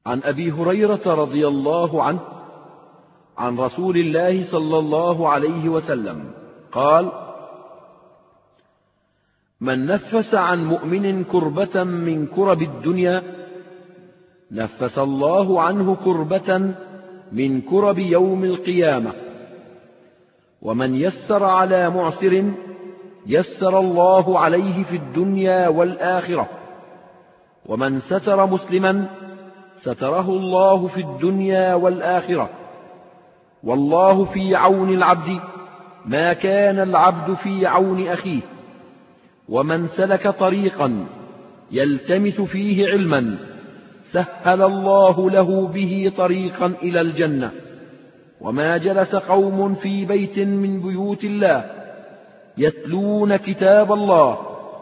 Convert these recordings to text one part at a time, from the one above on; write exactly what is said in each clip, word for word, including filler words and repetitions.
عن أبي هريرة رضي الله عنه عن رسول الله صلى الله عليه وسلم قال: من نفس عن مؤمن كربة من كرب الدنيا نفس الله عنه كربة من كرب يوم القيامة، ومن يسر على معسر يسر الله عليه في الدنيا والآخرة، ومن ستر مسلما ستره الله في الدنيا والآخرة، والله في عون العبد ما كان العبد في عون أخيه، ومن سلك طريقا يلتمس فيه علما سهل الله له به طريقا إلى الجنة. وما جلس قوم في بيت من بيوت الله يتلون كتاب الله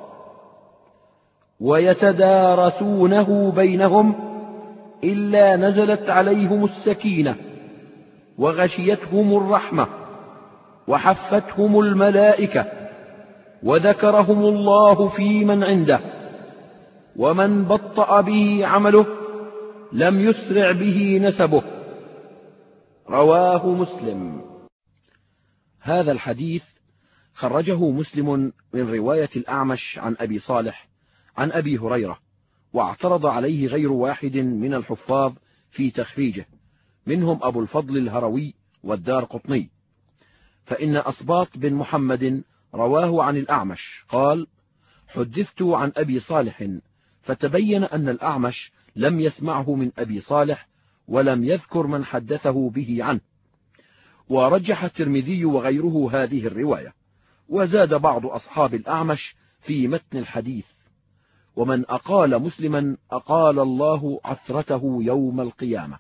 ويتدارسونه بينهم إلا نزلت عليهم السكينة وغشيتهم الرحمة وحفتهم الملائكة وذكرهم الله في من عنده، ومن بطأ به عمله لم يسرع به نسبه. رواه مسلم. هذا الحديث خرجه مسلم من رواية الأعمش عن أبي صالح عن أبي هريرة، واعترض عليه غير واحد من الحفاظ في تخريجه، منهم أبو الفضل الهروي والدارقطني، فإن أصباط بن محمد رواه عن الأعمش قال: حدثت عن أبي صالح، فتبين أن الأعمش لم يسمعه من أبي صالح ولم يذكر من حدثه به عنه. ورجح الترمذي وغيره هذه الرواية، وزاد بعض أصحاب الأعمش في متن الحديث: ومن أقال مسلما أقال الله عثرته يوم القيامة.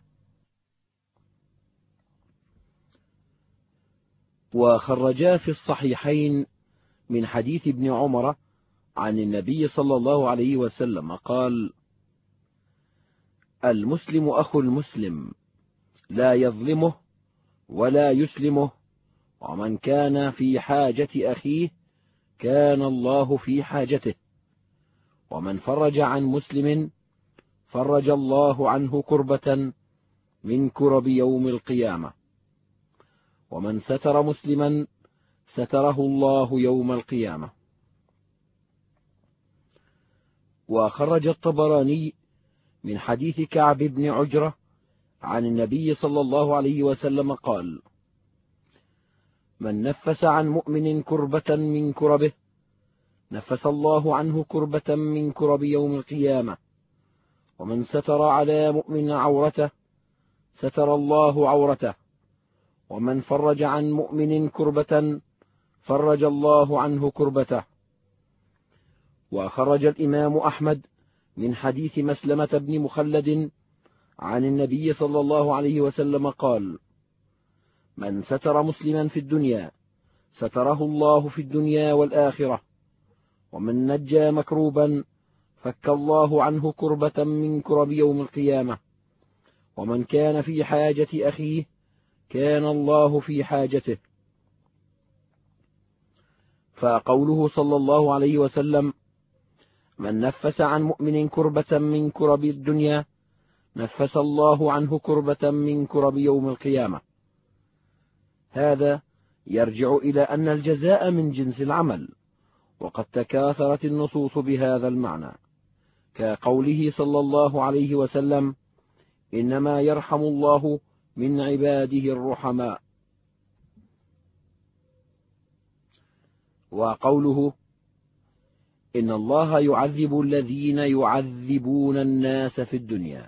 وخرجا في الصحيحين من حديث ابن عمر عن النبي صلى الله عليه وسلم قال: المسلم أخو المسلم لا يظلمه ولا يسلمه، ومن كان في حاجة أخيه كان الله في حاجته، ومن فرج عن مسلم فرج الله عنه كربة من كرب يوم القيامة، ومن ستر مسلما ستره الله يوم القيامة. وخرج الطبراني من حديث كعب بن عجرة عن النبي صلى الله عليه وسلم قال: من نفس عن مؤمن كربة من كربه نفس الله عنه كربة من كرب يوم القيامة، ومن ستر على مؤمن عورته ستر الله عورته، ومن فرج عن مؤمن كربة فرج الله عنه كربته. وخرج الإمام أحمد من حديث مسلمة بن مخلد عن النبي صلى الله عليه وسلم قال: من ستر مسلما في الدنيا ستره الله في الدنيا والآخرة، ومن نجى مكروبا فك الله عنه كربة من كرب يوم القيامة، ومن كان في حاجة أخيه كان الله في حاجته. فقوله صلى الله عليه وسلم: من نفس عن مؤمن كربة من كرب الدنيا نفس الله عنه كربة من كرب يوم القيامة، هذا يرجع إلى أن الجزاء من جنس العمل، وقد تكاثرت النصوص بهذا المعنى، كقوله صلى الله عليه وسلم: إنما يرحم الله من عباده الرحماء. وقوله: إن الله يعذب الذين يعذبون الناس في الدنيا.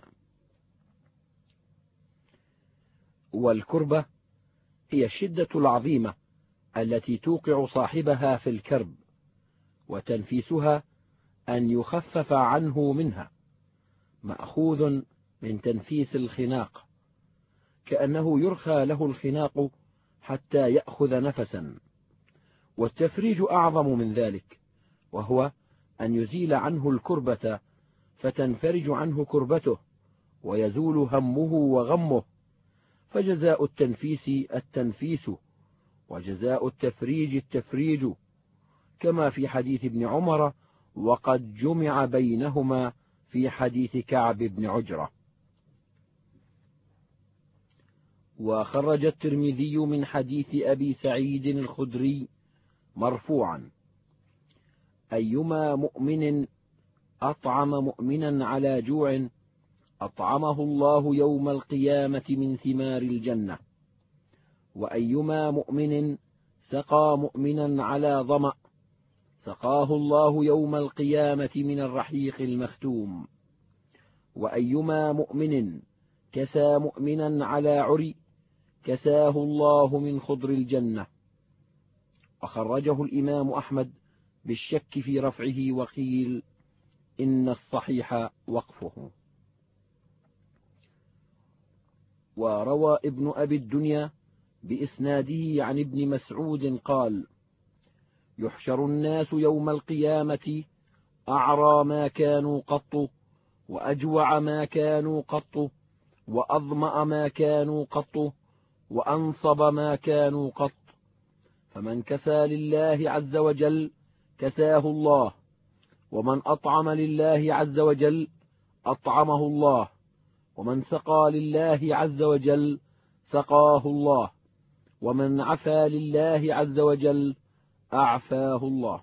والكربة هي الشدة العظيمة التي توقع صاحبها في الكرب، وتنفيسها أن يخفف عنه منها، مأخوذ من تنفيس الخناق، كأنه يرخى له الخناق حتى يأخذ نفسا. والتفريج أعظم من ذلك، وهو أن يزيل عنه الكربة فتنفرج عنه كربته ويزول همه وغمه، فجزاء التنفيس التنفيس، وجزاء التفريج التفريج، كما في حديث ابن عمر، وقد جمع بينهما في حديث كعب بن عجرة. وخرج الترمذي من حديث أبي سعيد الخدري مرفوعا: أيما مؤمن أطعم مؤمنا على جوع أطعمه الله يوم القيامة من ثمار الجنة، وأيما مؤمن سقى مؤمنا على ظمأ سقاه الله يوم القيامة من الرحيق المختوم، وأيما مؤمن كسى مؤمنا على عري كساه الله من خضر الجنة. وخرجه الإمام أحمد بالشك في رفعه، وقيل إن الصحيح وقفه. وروى ابن أبي الدنيا بإسناده عن ابن مسعود قال: يحشر الناس يوم القيامة أعرى ما كانوا قط، وأجوع ما كانوا قط، وأظمأ ما كانوا قط، وأنصب ما كانوا قط، فمن كسى لله عز وجل كساه الله، ومن أطعم لله عز وجل أطعمه الله، ومن سقى لله عز وجل سقاه الله، ومن عفا لله عز وجل أعفاه الله.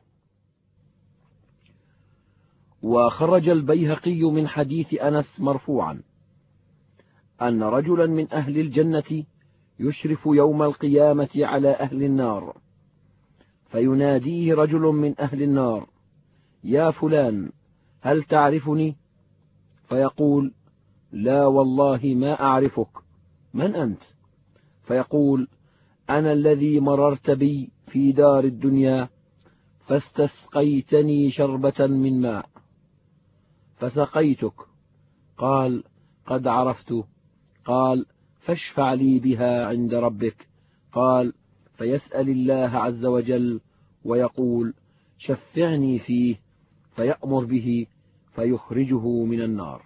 وخرج البيهقي من حديث أنس مرفوعا أن رجلا من أهل الجنة يشرف يوم القيامة على أهل النار، فيناديه رجل من أهل النار: يا فلان، هل تعرفني؟ فيقول: لا والله ما أعرفك، من أنت؟ فيقول: أنا الذي مررت بي في دار الدنيا فاستسقيتني شربة من ماء فسقيتك. قال: قد عرفت. قال: فاشفع لي بها عند ربك. قال: فيسأل الله عز وجل ويقول: شفعني فيه، فيأمر به فيخرجه من النار.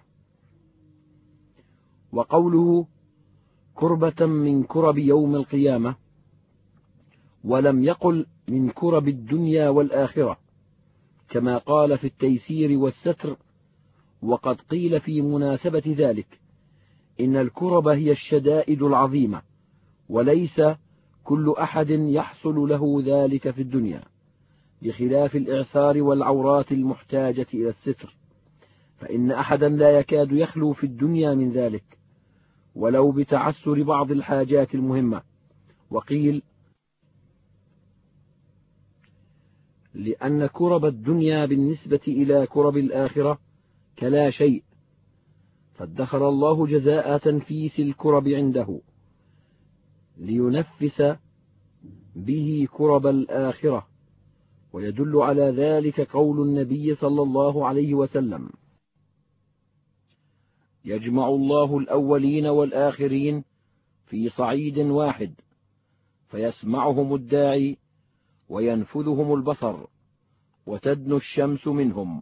وقوله كربة من كرب يوم القيامة، ولم يقل من كرب الدنيا والآخرة كما قال في التيسير والستر. وقد قيل في مناسبة ذلك إن الكرب هي الشدائد العظيمة، وليس كل أحد يحصل له ذلك في الدنيا، بخلاف الإعسار والعورات المحتاجة إلى الستر، فإن أحدا لا يكاد يخلو في الدنيا من ذلك ولو بتعسر بعض الحاجات المهمة. وقيل لأن كرب الدنيا بالنسبة إلى كرب الآخرة كلا شيء، فادخر الله جزاء تنفيس الكرب عنده لينفس به كرب الآخرة. ويدل على ذلك قول النبي صلى الله عليه وسلم: يجمع الله الأولين والآخرين في صعيد واحد، فيسمعهم الداعي وينفذهم البصر، وتدنو الشمس منهم،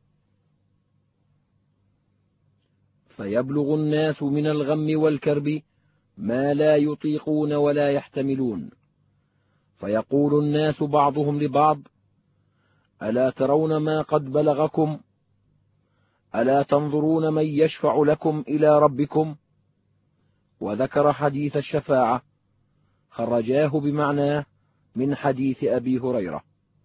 فيبلغ الناس من الغم والكرب ما لا يطيقون ولا يحتملون، فيقول الناس بعضهم لبعض: ألا ترون ما قد بلغكم؟ ألا تنظرون من يشفع لكم إلى ربكم؟ وذكر حديث الشفاعة، خرجاه بمعناه من حديث أبي هريرة.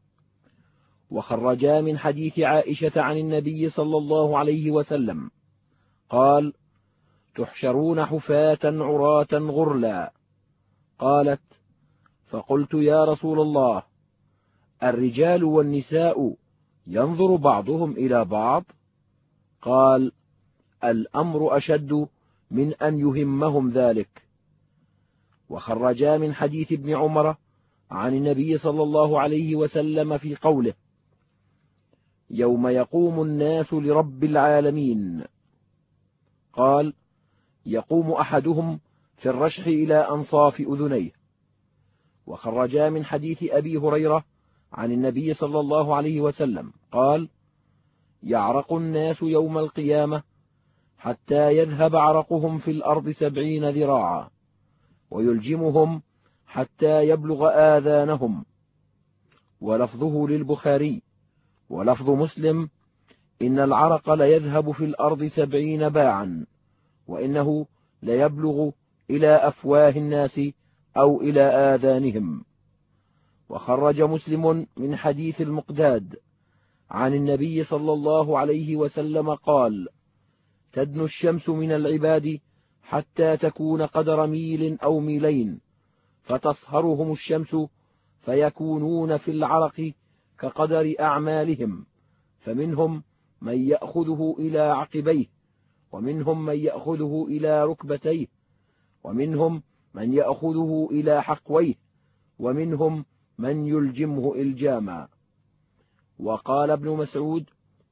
وخرجا من حديث عائشة عن النبي صلى الله عليه وسلم قال: تحشرون حفاة عراة غرلا. قالت: فقلت يا رسول الله، الرجال والنساء ينظر بعضهم إلى بعض؟ قال: الأمر أشد من أن يهمهم ذلك. وخرجا من حديث ابن عمر عن النبي صلى الله عليه وسلم في قوله: يوم يقوم الناس لرب العالمين. قال: يقوم أحدهم في الرشح إلى أنصاف أذنيه. وخرجا من حديث أبي هريرة عن النبي صلى الله عليه وسلم قال: يعرق الناس يوم القيامة حتى يذهب عرقهم في الأرض سبعين ذراعا، ويلجمهم حتى يبلغ آذانهم. ولفظه للبخاري. ولفظ مسلم: إن العرق ليذهب في الأرض سبعين باعا، وإنه ليبلغ إلى أفواه الناس أو إلى آذانهم. وخرج مسلم من حديث المقداد عن النبي صلى الله عليه وسلم قال: تدنو الشمس من العباد حتى تكون قدر ميل أو ميلين، فتصهرهم الشمس فيكونون في العرق كقدر أعمالهم، فمنهم من يأخذه إلى عقبيه، ومنهم من يأخذه إلى ركبتيه، ومنهم من يأخذه إلى حقويه، ومنهم من يلجمه إلجاما. وقال ابن مسعود: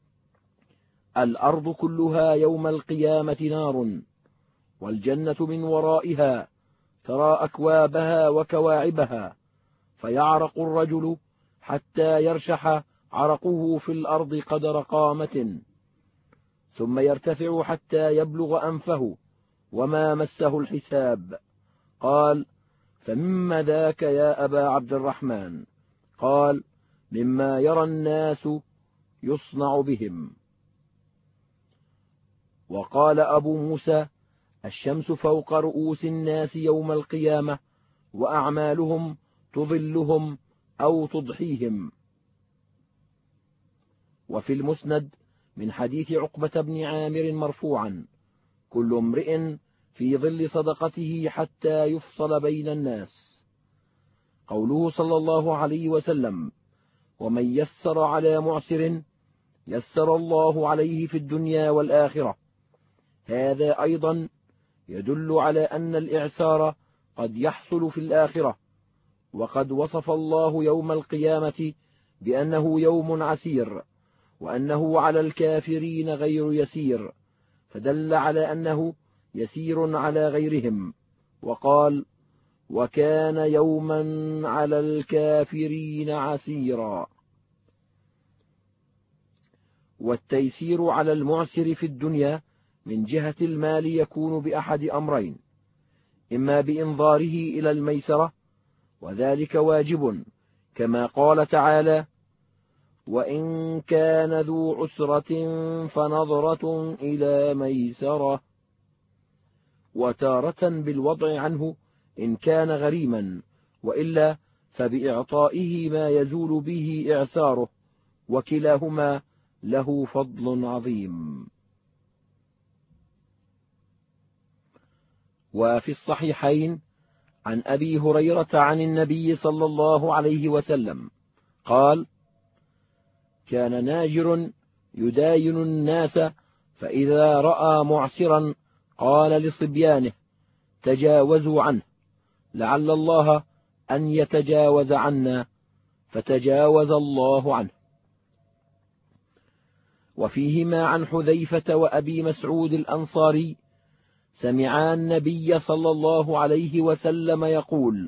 الأرض كلها يوم القيامة نار، والجنة من ورائها، ترى أكوابها وكواعبها، فيعرق الرجل حتى يرشح عرقه في الأرض قدر قامة، ثم يرتفع حتى يبلغ أنفه وما مسه الحساب. قال: فمما ذاك يا أبا عبد الرحمن؟ قال: مما يرى الناس يصنع بهم. وقال أبو موسى: الشمس فوق رؤوس الناس يوم القيامة، وأعمالهم تظلهم أو تضحيهم. وفي المسند من حديث عقبة بن عامر مرفوعا: كل امرئ في ظل صدقته حتى يفصل بين الناس. قوله صلى الله عليه وسلم: ومن يسر على معسر يسر الله عليه في الدنيا والآخرة، هذا أيضا يدل على أن الإعسار قد يحصل في الآخرة. وقد وصف الله يوم القيامة بأنه يوم عسير، وأنه على الكافرين غير يسير، فدل على أنه يسير على غيرهم. وقال: وكان يوما على الكافرين عسيرا. والتيسير على المعسر في الدنيا من جهة المال يكون بأحد أمرين: إما بإنظاره إلى الميسرة، وذلك واجب، كما قال تعالى: وإن كان ذو عسرة فنظرة إلى ميسرة. وتارة بالوضع عنه إن كان غريما، وإلا فبإعطائه ما يزول به إعساره، وكلاهما له فضل عظيم. وفي الصحيحين عن أبي هريرة عن النبي صلى الله عليه وسلم قال: كان ناجر يداين الناس، فإذا رأى معسرا قال لصبيانه: تجاوزوا عنه، لعل الله أن يتجاوز عنا، فتجاوز الله عنه. وفيهما عن حذيفة وأبي مسعود الأنصاري: سمعا النبي صلى الله عليه وسلم يقول: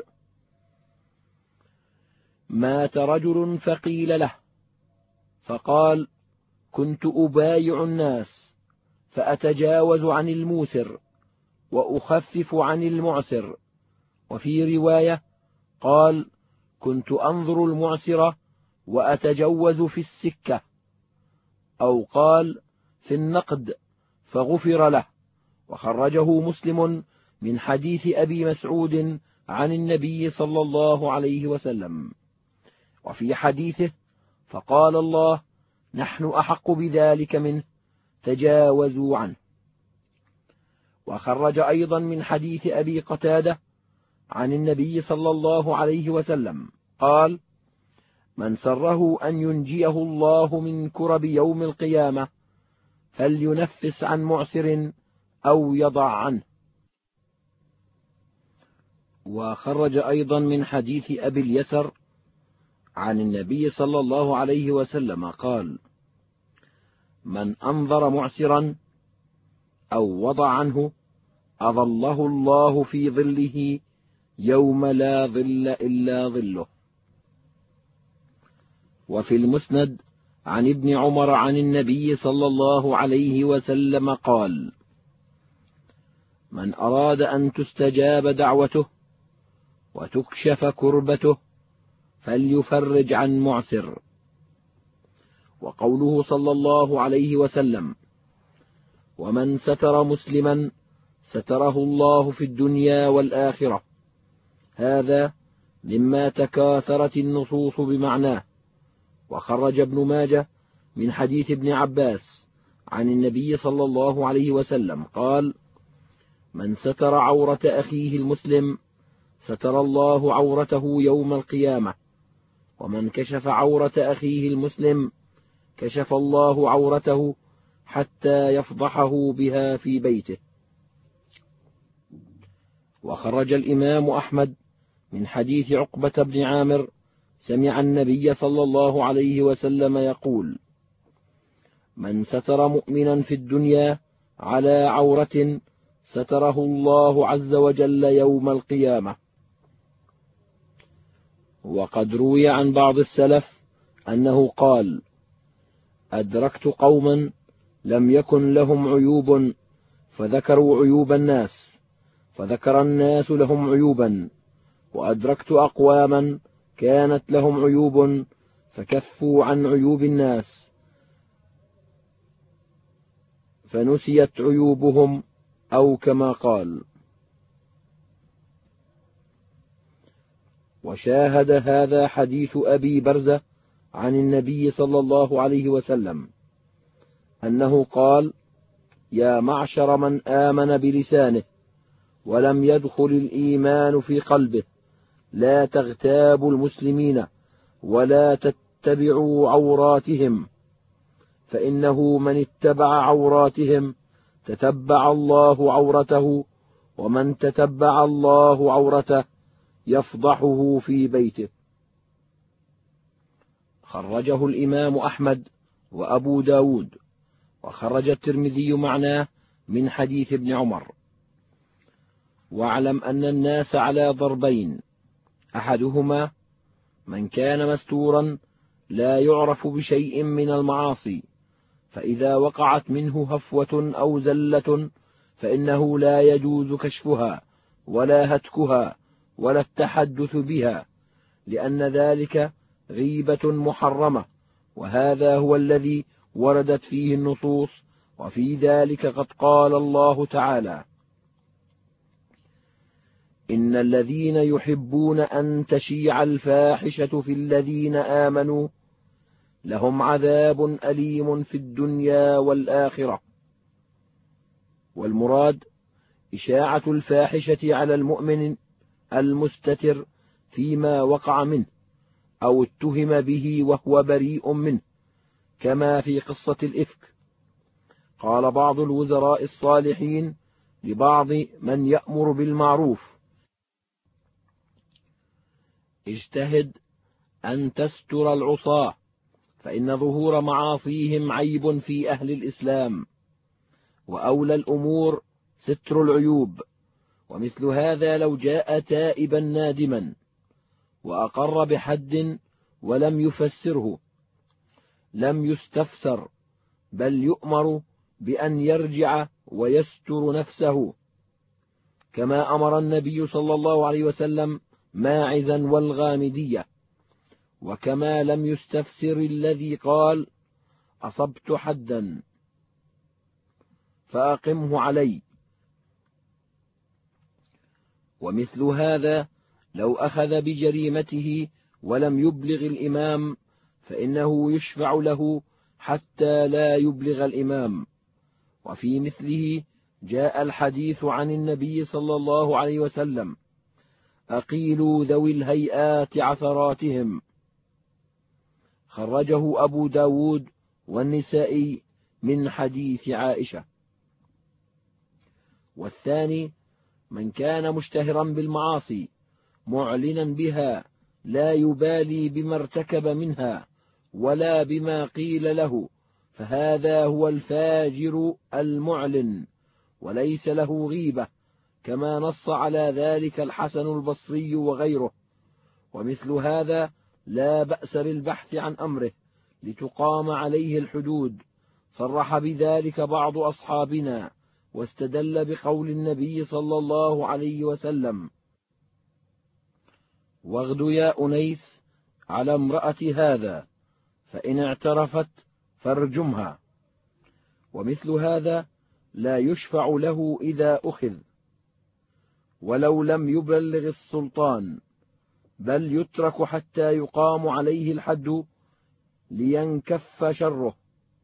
مات رجل فقيل له، فقال: كنت أبايع الناس فأتجاوز عن الموسر وأخفف عن المعسر. وفي رواية قال: كنت أنظر المعسر وأتجوز في السكة، أو قال في النقد، فغفر له. وخرجه مسلم من حديث أبي مسعود عن النبي صلى الله عليه وسلم. وفي حديثه: فقال الله: نحن أحق بذلك منه، تجاوزوا عنه. وخرج أيضا من حديث أبي قتادة عن النبي صلى الله عليه وسلم قال: من سره أن ينجيه الله من كرب يوم القيامة فلينفس عن معسر أو يضع عنه. وخرج أيضا من حديث أبي اليسر عن النبي صلى الله عليه وسلم قال: من أنظر معسرا أو وضع عنه أظله الله في ظله يوم لا ظل إلا ظله. وفي المسند عن ابن عمر عن النبي صلى الله عليه وسلم قال: من أراد أن تستجاب دعوته وتكشف كربته فليفرج عن معسر. وقوله صلى الله عليه وسلم: ومن ستر مسلما ستره الله في الدنيا والآخرة. هذا مما تكاثرت النصوص بمعناه. وخرج ابن ماجه من حديث ابن عباس عن النبي صلى الله عليه وسلم قال: من ستر عورة أخيه المسلم ستر الله عورته يوم القيامة، ومن كشف عورة أخيه المسلم كشف الله عورته حتى يفضحه بها في بيته. وخرج الإمام أحمد من حديث عقبة بن عامر سمع النبي صلى الله عليه وسلم يقول: من ستر مؤمنا في الدنيا على عورة ستره الله عز وجل يوم القيامة. وقد روي عن بعض السلف أنه قال: أدركت قوما لم يكن لهم عيوب فذكروا عيوب الناس، فذكر الناس لهم عيوبا، وأدركت أقواما كانت لهم عيوب فكفوا عن عيوب الناس فنسيت عيوبهم، أو كما قال. وشاهد هذا حديث أبي برزة عن النبي صلى الله عليه وسلم أنه قال: يا معشر من آمن بلسانه ولم يدخل الإيمان في قلبه، لا تغتابوا المسلمين ولا تتبعوا عوراتهم، فإنه من اتبع عوراتهم تتبع الله عورته، ومن تتبع الله عورته يفضحه في بيته. خرجه الإمام أحمد وأبو داود، وخرج الترمذي معناه من حديث ابن عمر. واعلم أن الناس على ضربين: أحدهما من كان مستورا لا يعرف بشيء من المعاصي، فإذا وقعت منه هفوة أو زلة فإنه لا يجوز كشفها ولا هتكها ولا التحدث بها، لأن ذلك غيبة محرمة، وهذا هو الذي وردت فيه النصوص. وفي ذلك قد قال الله تعالى: إن الذين يحبون أن تشيع الفاحشة في الذين آمنوا لهم عذاب أليم في الدنيا والآخرة. والمراد إشاعة الفاحشة على المؤمن المستتر فيما وقع منه أو اتهم به وهو بريء منه، كما في قصة الإفك. قال بعض الوزراء الصالحين لبعض من يأمر بالمعروف: اجتهد أن تستر العصاة، فإن ظهور معاصيهم عيب في أهل الإسلام، وأولى الأمور ستر العيوب. ومثل هذا لو جاء تائبا نادما وأقر بحد ولم يفسره لم يستفسر، بل يؤمر بأن يرجع ويستر نفسه، كما أمر النبي صلى الله عليه وسلم ماعزا والغامدية، وكما لم يستفسر الذي قال: أصبت حدا فأقمه علي. ومثل هذا لو أخذ بجريمته ولم يبلغ الإمام فإنه يشفع له حتى لا يبلغ الإمام. وفي مثله جاء الحديث عن النبي صلى الله عليه وسلم: أقيلوا ذوي الهيئات عثراتهم. خرجه أبو داود والنسائي من حديث عائشة. والثاني من كان مشتهرا بالمعاصي معلنا بها لا يبالي بما ارتكب منها ولا بما قيل له، فهذا هو الفاجر المعلن وليس له غيبة، كما نص على ذلك الحسن البصري وغيره. ومثل هذا لا بأس بالبحث عن أمره لتقام عليه الحدود. صرح بذلك بعض أصحابنا واستدل بقول النبي صلى الله عليه وسلم: واغد يا أنيس على امرأة هذا، فإن اعترفت فارجمها. ومثل هذا لا يشفع له إذا أخذ، ولو لم يبلغ السلطان، بل يترك حتى يقام عليه الحد لينكف شره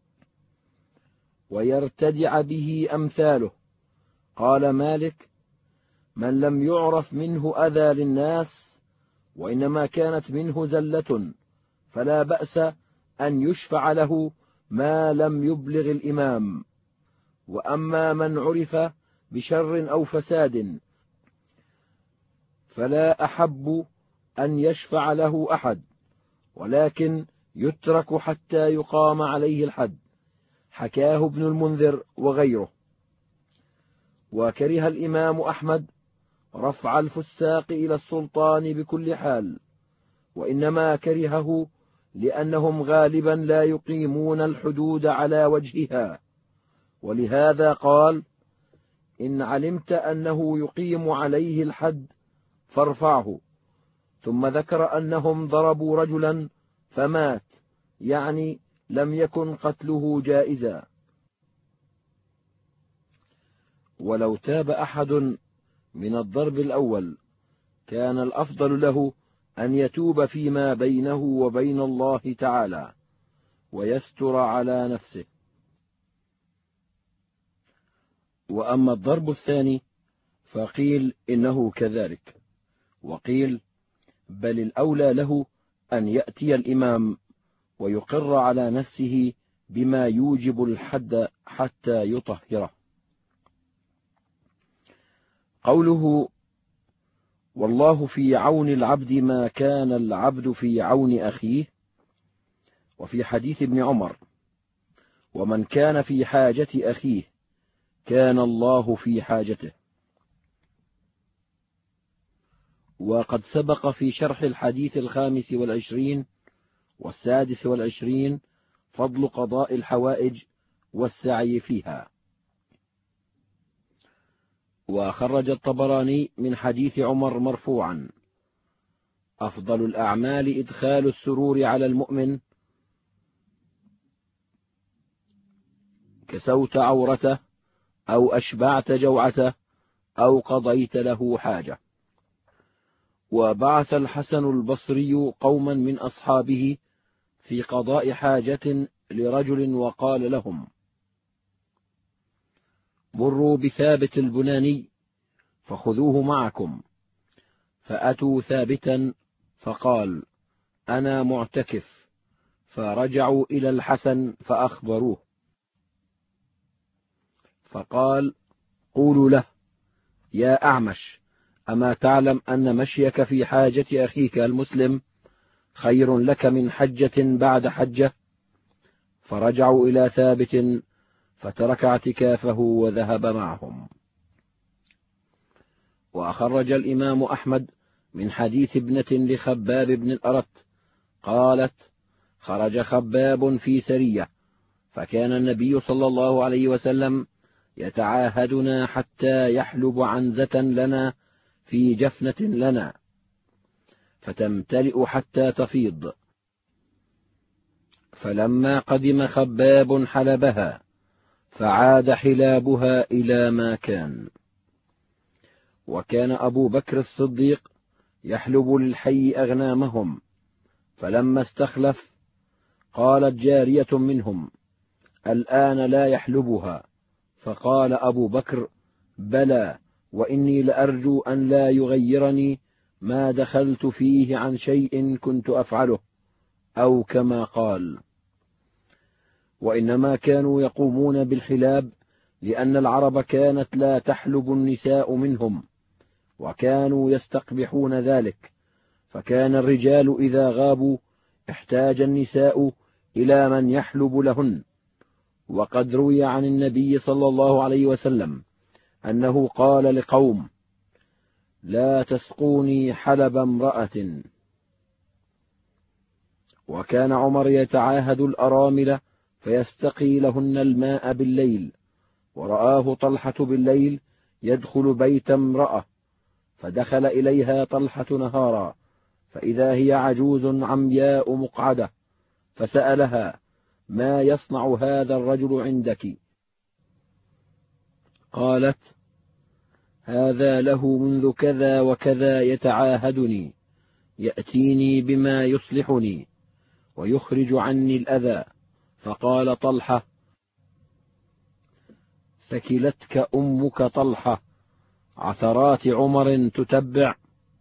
ويرتدع به أمثاله. قال مالك: من لم يعرف منه أذى للناس وإنما كانت منه زلة فلا بأس أن يشفع له ما لم يبلغ الإمام. وأما من عرف بشر أو فساد فلا أحب أن يشفع له أحد، ولكن يترك حتى يقام عليه الحد. حكاه ابن المنذر وغيره. وكره الإمام أحمد رفع الفساق إلى السلطان بكل حال، وإنما كرهه لأنهم غالبا لا يقيمون الحدود على وجهها، ولهذا قال: إن علمت أنه يقيم عليه الحد فارفعه. ثم ذكر أنهم ضربوا رجلا فمات، يعني لم يكن قتله جائزا. ولو تاب أحد من الضرب الأول كان الأفضل له أن يتوب فيما بينه وبين الله تعالى ويستر على نفسه. وأما الضرب الثاني فقيل إنه كذلك، وقيل بل الأولى له أن يأتي الإمام ويقر على نفسه بما يوجب الحد حتى يطهره. قوله: والله في عون العبد ما كان العبد في عون أخيه، وفي حديث ابن عمر: ومن كان في حاجة أخيه كان الله في حاجته. وقد سبق في شرح الحديث الخامس والعشرين والسادس والعشرين فضل قضاء الحوائج والسعي فيها. وخرج الطبراني من حديث عمر مرفوعا: أفضل الأعمال إدخال السرور على المؤمن، كسوت عورته أو أشبعت جوعته أو قضيت له حاجة. وبعث الحسن البصري قوما من أصحابه في قضاء حاجة لرجل وقال لهم: مروا بثابت البناني فخذوه معكم. فأتوا ثابتا فقال: أنا معتكف. فرجعوا إلى الحسن فأخبروه، فقال: قولوا له: يا أعمش، أما تعلم أن مشيك في حاجة أخيك المسلم خير لك من حجة بعد حجة؟ فرجعوا إلى ثابت فترك اعتكافه وذهب معهم. وأخرج الإمام أحمد من حديث ابنة لخباب بن الأرت قالت: خرج خباب في سرية، فكان النبي صلى الله عليه وسلم يتعاهدنا حتى يحلب عنزة لنا في جفنة لنا فتمتلئ حتى تفيض. فلما قدم خباب حلبها فعاد حلابها إلى ما كان. وكان أبو بكر الصديق يحلب للحي أغنامهم، فلما استخلف قالت جارية منهم: الآن لا يحلبها. فقال أبو بكر: بلى، وإني لأرجو أن لا يغيرني ما دخلت فيه عن شيء كنت أفعله، أو كما قال. وإنما كانوا يقومون بالحلاب لأن العرب كانت لا تحلب النساء منهم، وكانوا يستقبحون ذلك، فكان الرجال إذا غابوا احتاج النساء إلى من يحلب لهن. وقد روي عن النبي صلى الله عليه وسلم أنه قال لقوم: لا تسقوني حلب امرأة. وكان عمر يتعاهد الأرامل فيستقي لهن الماء بالليل، ورآه طلحة بالليل يدخل بيت امرأة، فدخل إليها طلحة نهارا فإذا هي عجوز عمياء مقعدة، فسألها: ما يصنع هذا الرجل عندك؟ قالت: هذا له منذ كذا وكذا يتعاهدني، يأتيني بما يصلحني ويخرج عني الأذى. فقال طلحة: ثكلتك أمك طلحة، عثرات عمر تتبع.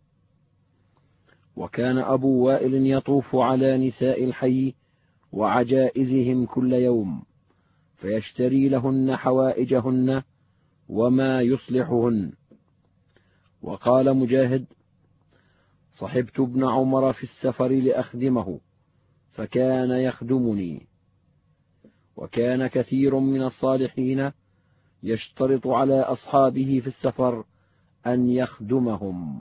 وكان أبو وائل يطوف على نساء الحي وعجائزهم كل يوم، فيشتري لهن حوائجهن وما يصلحهن. وقال مجاهد: صحبت ابن عمر في السفر لأخدمه فكان يخدمني. وكان كثير من الصالحين يشترط على أصحابه في السفر أن يخدمهم.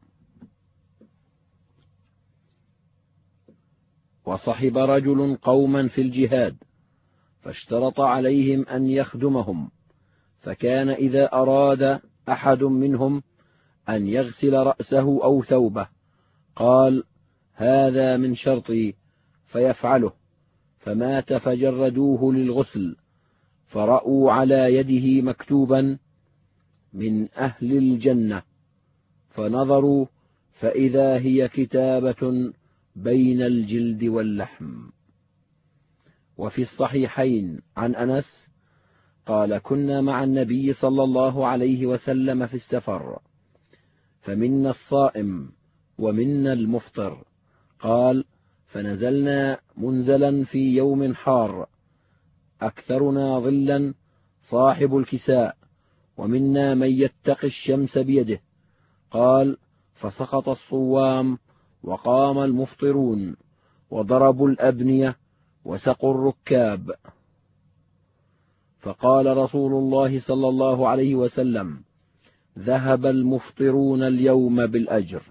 وصحب رجل قوما في الجهاد فاشترط عليهم أن يخدمهم، فكان إذا أراد أحد منهم أن يغسل رأسه أو ثوبه قال: هذا من شرطي، فيفعله. فمات فجردوه للغسل، فرأوا على يده مكتوبا: من أهل الجنة، فنظروا فإذا هي كتابة بين الجلد واللحم. وفي الصحيحين عن أنس قال: كنا مع النبي صلى الله عليه وسلم في السفر، فمنا الصائم ومنا المفطر. قال: فنزلنا منزلا في يوم حار، أكثرنا ظلا صاحب الكساء، ومنا من يتقي الشمس بيده. قال: فسقط الصوام وقام المفطرون، وضربوا الأبنية وسقوا الركاب. فقال رسول الله صلى الله عليه وسلم: ذهب المفطرون اليوم بالأجر.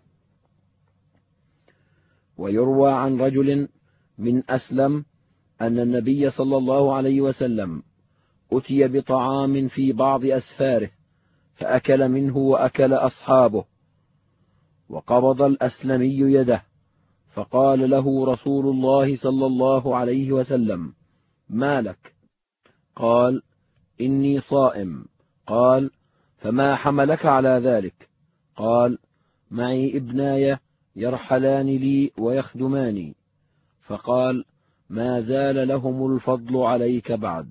ويروى عن رجل من أسلم أن النبي صلى الله عليه وسلم أتي بطعام في بعض أسفاره فأكل منه وأكل أصحابه، وقبض الأسلمي يده، فقال له رسول الله صلى الله عليه وسلم: ما لك؟ قال: إني صائم. قال: فما حملك على ذلك؟ قال: معي ابناي يرحلان لي ويخدماني. فقال: ما زال لهم الفضل عليك بعد.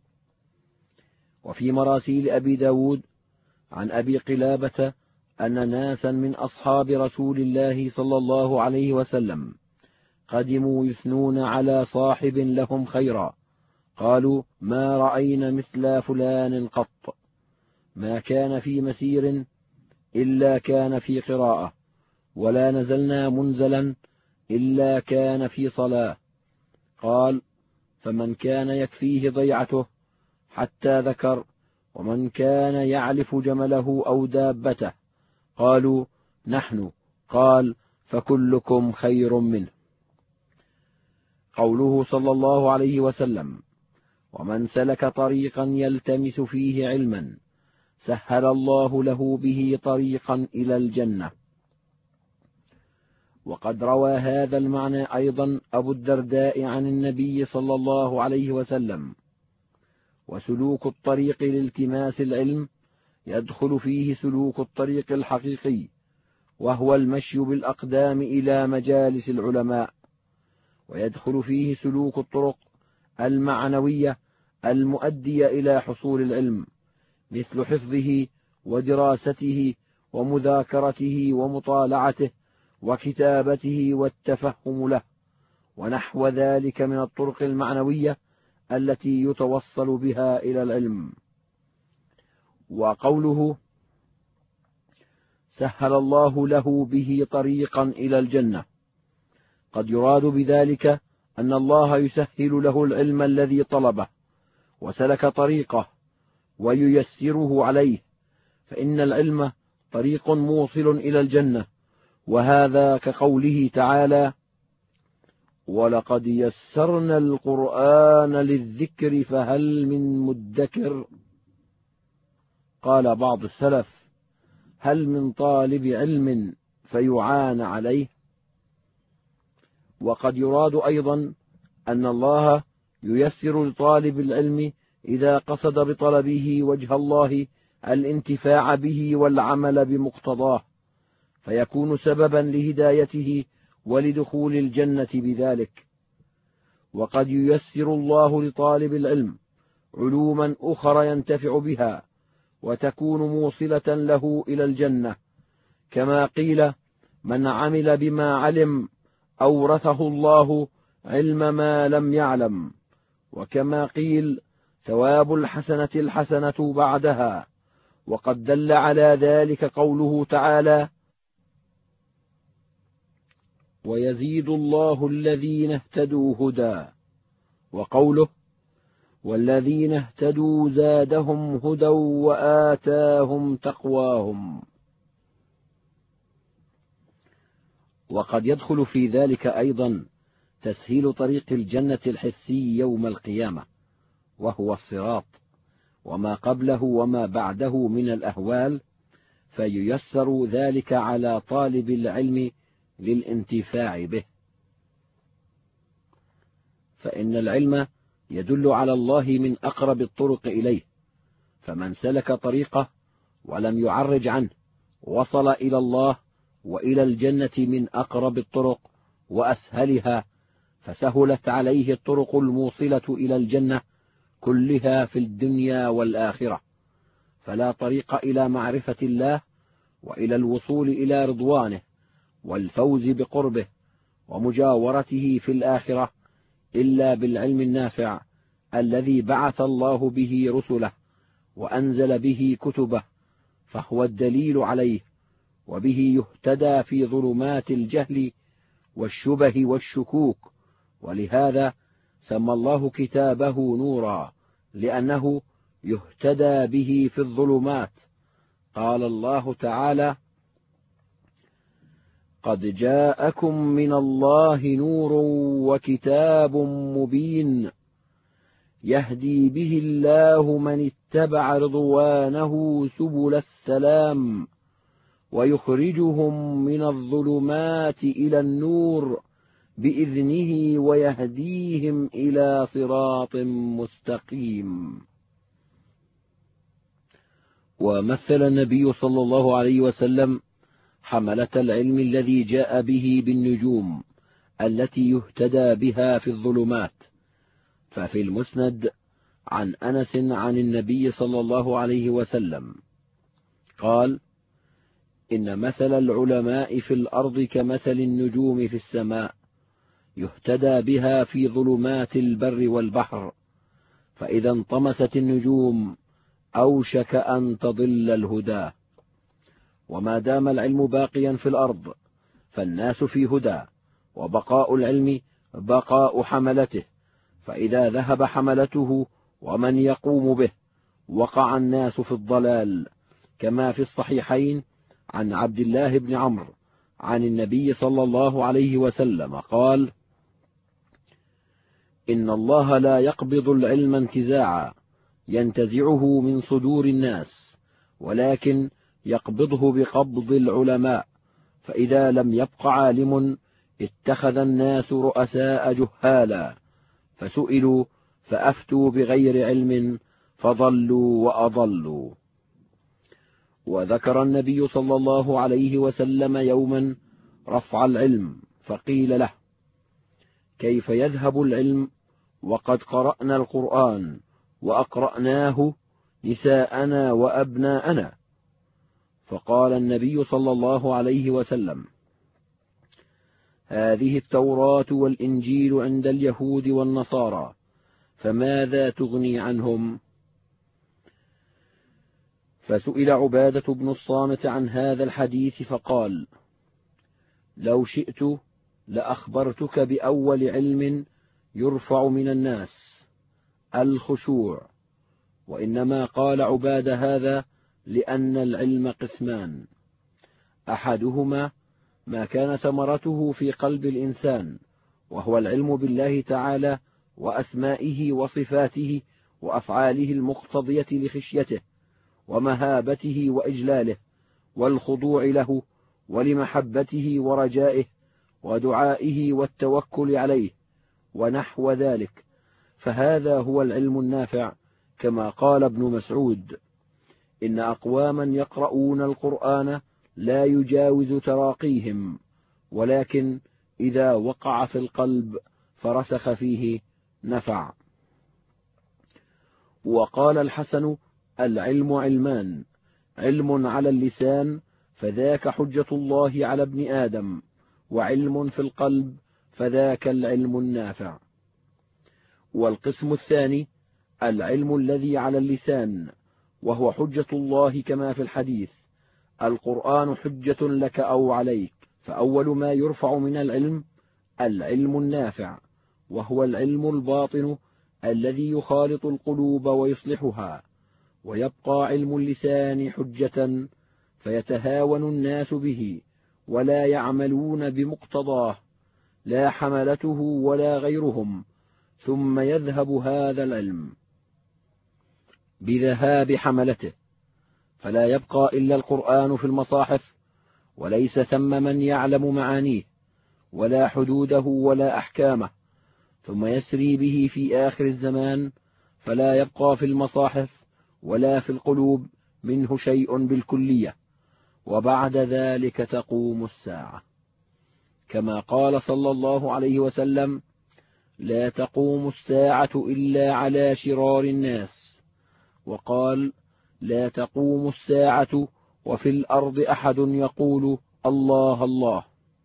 وفي مراسيل أبي داود عن أبي قلابة أن ناسا من أصحاب رسول الله صلى الله عليه وسلم قدموا يثنون على صاحب لهم خيرا، قالوا: ما رأينا مثل فلان قط، ما كان في مسير إلا كان في قراءة، ولا نزلنا منزلا إلا كان في صلاة. قال: فمن كان يكفيه ضيعته حتى ذكر: ومن كان يعلف جمله أو دابته. قالوا: نحن. قال: فكلكم خير منه. قوله صلى الله عليه وسلم: ومن سلك طريقا يلتمس فيه علما سهل الله له به طريقا إلى الجنة. وقد روى هذا المعنى أيضا أبو الدرداء عن النبي صلى الله عليه وسلم: وسلوك الطريق لالتماس العلم يدخل فيه سلوك الطريق الحقيقي، وهو المشي بالأقدام إلى مجالس العلماء، ويدخل فيه سلوك الطرق المعنوية المؤدية إلى حصول العلم، مثل حفظه ودراسته ومذاكرته ومطالعته وكتابته والتفهم له، ونحو ذلك من الطرق المعنوية التي يتوصل بها إلى العلم. وقوله: سهل الله له به طريقا إلى الجنة، قد يراد بذلك أن الله يسهل له العلم الذي طلبه وسلك طريقه وييسره عليه، فإن العلم طريق موصل إلى الجنة. وهذا كقوله تعالى: ولقد يسرنا القرآن للذكر فهل من مدكر. قال بعض السلف: هل من طالب علم فيعان عليه. وقد يراد أيضا أن الله ييسر لطالب العلم إذا قصد بطلبه وجه الله الانتفاع به والعمل بمقتضاه، فيكون سببا لهدايته ولدخول الجنة بذلك. وقد ييسر الله لطالب العلم علوما أخرى ينتفع بها وتكون موصلة له إلى الجنة، كما قيل: من عمل بما علم أورثه الله علم ما لم يعلم. وكما قيل: ثواب الحسنة الحسنة بعدها. وقد دل على ذلك قوله تعالى: ويزيد الله الذين اهتدوا هدى، وقوله: والذين اهتدوا زادهم هدى وآتاهم تقواهم. وقد يدخل في ذلك أيضا تسهيل طريق الجنة الحسي يوم القيامة، وهو الصراط، وما قبله وما بعده من الأهوال، فييسر ذلك على طالب العلم للانتفاع به. فإن العلم يدل على الله من أقرب الطرق إليه، فمن سلك طريقه ولم يعرج عنه وصل إلى الله وإلى الجنة من أقرب الطرق وأسهلها، فسهلت عليه الطرق الموصلة إلى الجنة كلها في الدنيا والآخرة، فلا طريق إلى معرفة الله وإلى الوصول إلى رضوانه والفوز بقربه ومجاورته في الآخرة إلا بالعلم النافع الذي بعث الله به رسله وأنزل به كتبه، فهو الدليل عليه، وبه يهتدى في ظلمات الجهل والشبه والشكوك. ولهذا سمى الله كتابه نورا، لأنه يهتدى به في الظلمات. قال الله تعالى: قد جاءكم من الله نور وكتاب مبين يهدي به الله من اتبع رضوانه سبل السلام ويخرجهم من الظلمات إلى النور بإذنه ويهديهم إلى صراط مستقيم. ومثل النبي صلى الله عليه وسلم حملة العلم الذي جاء به بالنجوم التي يهتدى بها في الظلمات. ففي المسند عن أنس عن النبي صلى الله عليه وسلم قال: إن مثل العلماء في الأرض كمثل النجوم في السماء يهتدى بها في ظلمات البر والبحر، فإذا انطمست النجوم أوشك أن تضل الهدى. وما دام العلم باقيا في الأرض فالناس في هدى، وبقاء العلم بقاء حملته، فإذا ذهب حملته ومن يقوم به وقع الناس في الضلال، كما في الصحيحين عن عبد الله بن عمرو عن النبي صلى الله عليه وسلم قال: إن الله لا يقبض العلم انتزاعا ينتزعه من صدور الناس، ولكن يقبضه بقبض العلماء، فإذا لم يبق عالم اتخذ الناس رؤساء جهالا فسئلوا فأفتوا بغير علم فضلوا وأضلوا. وذكر النبي صلى الله عليه وسلم يوما رفع العلم، فقيل له: كيف يذهب العلم وقد قرأنا القرآن وأقرأناه نساءنا وأبناءنا؟ فقال النبي صلى الله عليه وسلم: هذه التوراة والإنجيل عند اليهود والنصارى، فماذا تغني عنهم؟ فسئل عبادة بن الصامت عن هذا الحديث فقال: لو شئت لأخبرتك بأول علم يرفع من الناس، الخشوع. وإنما قال عبادة هذا لأن العلم قسمان: أحدهما ما كان ثمرته في قلب الإنسان، وهو العلم بالله تعالى وأسمائه وصفاته وأفعاله المقتضية لخشيته ومهابته وإجلاله والخضوع له ولمحبته ورجائه ودعائه والتوكل عليه ونحو ذلك، فهذا هو العلم النافع، كما قال ابن مسعود: إن أقواما يقرؤون القرآن لا يجاوز تراقيهم، ولكن إذا وقع في القلب فرسخ فيه نفع. وقال الحسن: العلم علمان، علم على اللسان فذاك حجة الله على ابن آدم، وعلم في القلب فذاك العلم النافع. والقسم الثاني العلم الذي على اللسان، وهو حجة الله كما في الحديث: القرآن حجة لك أو عليك. فأول ما يرفع من العلم العلم النافع، وهو العلم الباطن الذي يخالط القلوب ويصلحها، ويبقى علم اللسان حجة فيتهاون الناس به ولا يعملون بمقتضاه، لا حملته ولا غيرهم، ثم يذهب هذا العلم بذهاب حملته، فلا يبقى إلا القرآن في المصاحف، وليس ثم من يعلم معانيه ولا حدوده ولا أحكامه، ثم يسري به في آخر الزمان، فلا يبقى في المصاحف ولا في القلوب منه شيء بالكلية، وبعد ذلك تقوم الساعة، كما قال صلى الله عليه وسلم: لا تقوم الساعة إلا على شرار الناس. وقال: لا تقوم الساعة وفي الأرض أحد يقول الله الله.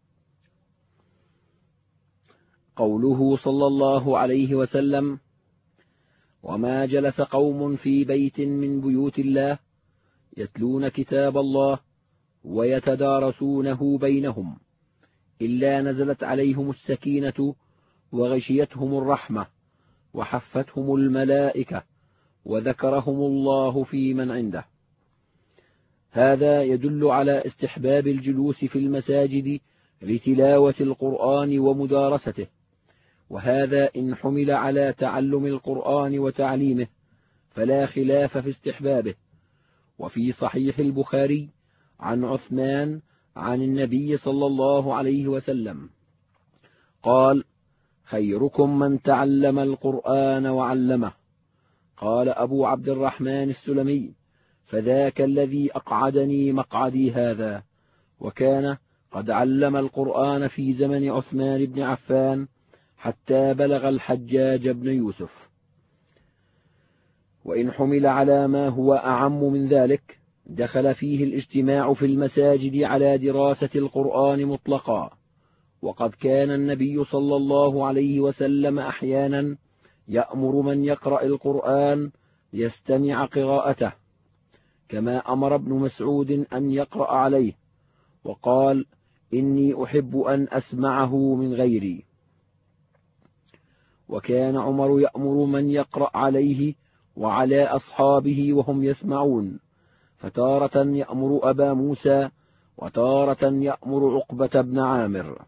قوله صلى الله عليه وسلم: وما جلس قوم في بيت من بيوت الله يتلون كتاب الله ويتدارسونه بينهم إلا نزلت عليهم السكينة وغشيتهم الرحمة وحفتهم الملائكة وذكرهم الله في من عنده. هذا يدل على استحباب الجلوس في المساجد لتلاوة القرآن ومدارسته، وهذا إن حمل على تعلم القرآن وتعليمه فلا خلاف في استحبابه. وفي صحيح البخاري عن عثمان عن النبي صلى الله عليه وسلم قال: خيركم من تعلم القرآن وعلمه. قال أبو عبد الرحمن السلمي: فذاك الذي أقعدني مقعدي هذا. وكان قد علم القرآن في زمن عثمان بن عفان حتى بلغ الحجاج بن يوسف. وإن حمل على ما هو أعم من ذلك دخل فيه الاجتماع في المساجد على دراسة القرآن مطلقا، وقد كان النبي صلى الله عليه وسلم أحيانا يأمر من يقرأ القرآن يستمع قراءته، كما أمر ابن مسعود أن يقرأ عليه، وقال: إني أحب أن أسمعه من غيري. وكان عمر يأمر من يقرأ عليه وعلى أصحابه وهم يسمعون، فتارة يأمر أبا موسى وتارة يأمر عقبة بن عامر.